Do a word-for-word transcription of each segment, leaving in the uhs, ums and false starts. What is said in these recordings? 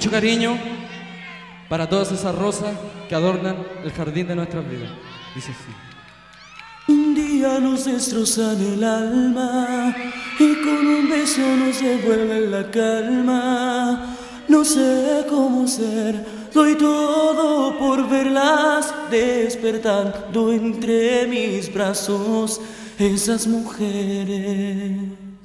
mucho cariño para todas esas rosas que adornan el jardín de nuestras vidas. Dice así. Un día nos destrozan el alma y con un beso nos devuelven la calma. No sé cómo ser, doy todo por verlas despertando entre mis brazos, esas mujeres.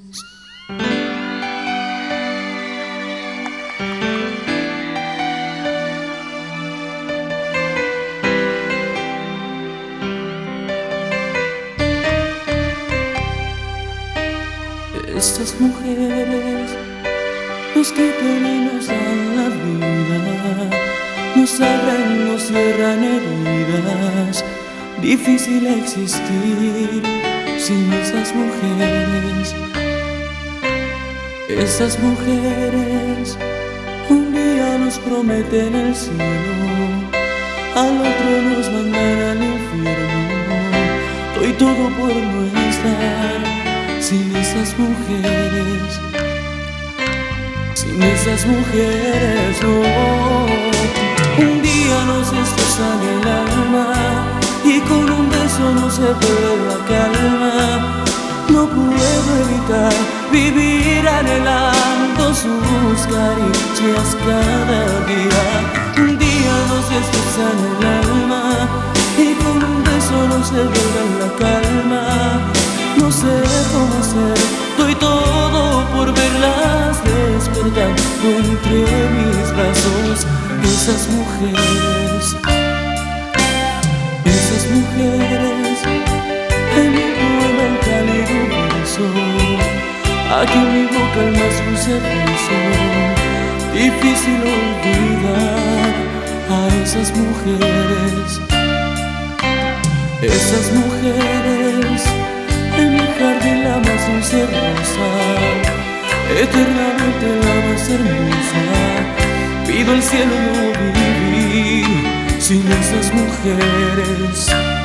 Estas mujeres nos quitan y nos dan la vida, nos abren, nos cierran heridas. Difícil existir sin esas mujeres. Esas mujeres un día nos prometen el cielo, al otro nos mandan al infierno. Doy todo por no estar sin esas mujeres, sin esas mujeres, no. Un día nos destrozan el alma y con un beso nos devuelve la calma. No puedo evitar vivir anhelando sus caricias cada día. Un día nos destrozan el alma y con un beso nos devuelve la calma. No sé cómo hacer, doy todo por verlas despertando entre mis brazos, esas mujeres, esas mujeres, en mi poema el cálido beso, aquí en mi boca el más dulce beso. Difícil olvidar a esas mujeres, esas mujeres. En mi jardín la más dulce rosa, eternamente la más hermosa. Pido al cielo no vivir sin esas mujeres,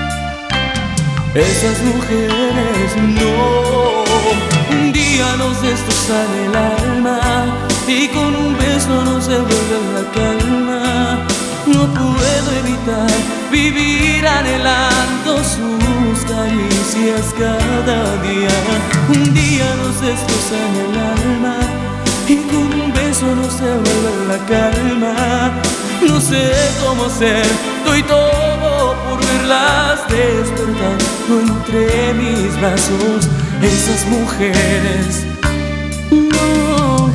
esas mujeres, no. Un día nos destrozan el alma y con un beso nos devuelven la calma. No puedo evitar vivir anhelando sus caricias cada día. Un día nos destrozan el alma y con un beso nos devuelven la calma. No sé cómo ser, doy todo por verlas despertando entre mis brazos, esas mujeres. No.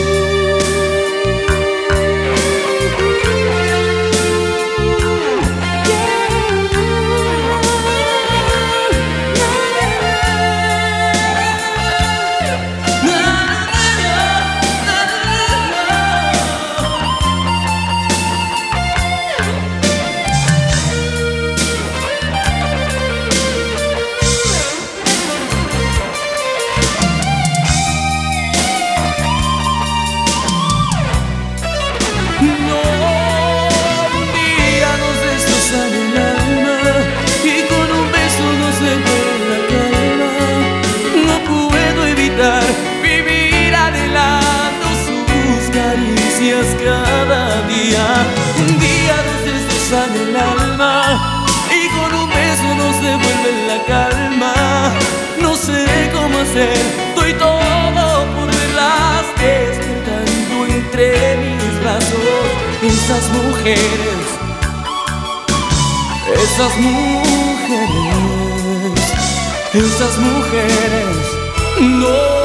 Vivir anhelando sus caricias cada día. Un día nos destrozan el alma y con un beso nos devuelven la calma. No sé cómo hacer, doy todo por verlas despertando entre mis brazos, esas mujeres, esas mujeres, esas mujeres, no.